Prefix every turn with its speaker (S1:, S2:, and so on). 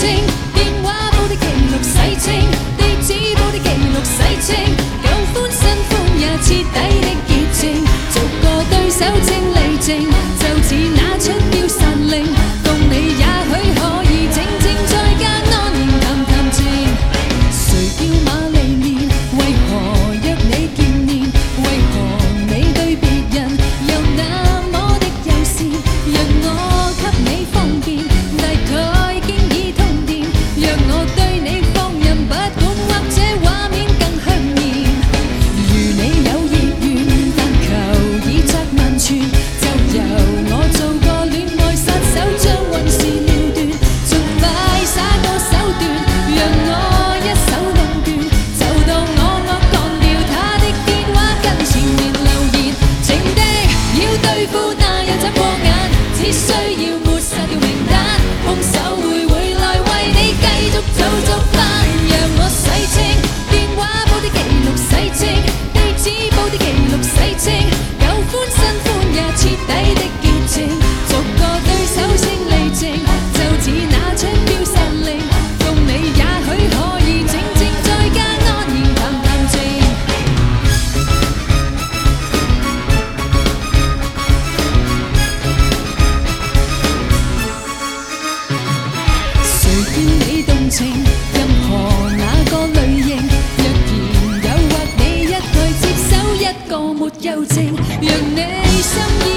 S1: 清，電話簿的記錄洗清，地址簿的記錄洗清，舊歡新歡也徹底的潔淨，逐個對手清理證，就似那出標殺令，共你也許可以靜靜在家安然談談情。誰叫瑪麗蓮？為何約你見面？為何你對別人又那麼的友善？讓我給你方便，大概經已通電，讓我對你放任不管，或者畫面更香豔。如你有意願，但求以擲萬全，就由我做個戀愛殺手，將運事了斷，盡快耍個手段，讓我一手壟斷，就當我幹掉他的電話跟前面留言，情敵要對付那又怎過眼？只需要抹殺掉名單，兇手會來為你繼續做續犯，讓我洗清電話簿的記錄洗清，地址簿的記錄洗清，舊歡新歡也徹底的潔淨，逐個對手清理證，就似那出標殺令，共你也許可以靜靜在家安然談談情。誰叫你動情？任何那個類型，若然誘惑你一概接手，一個沒有證，讓你心意。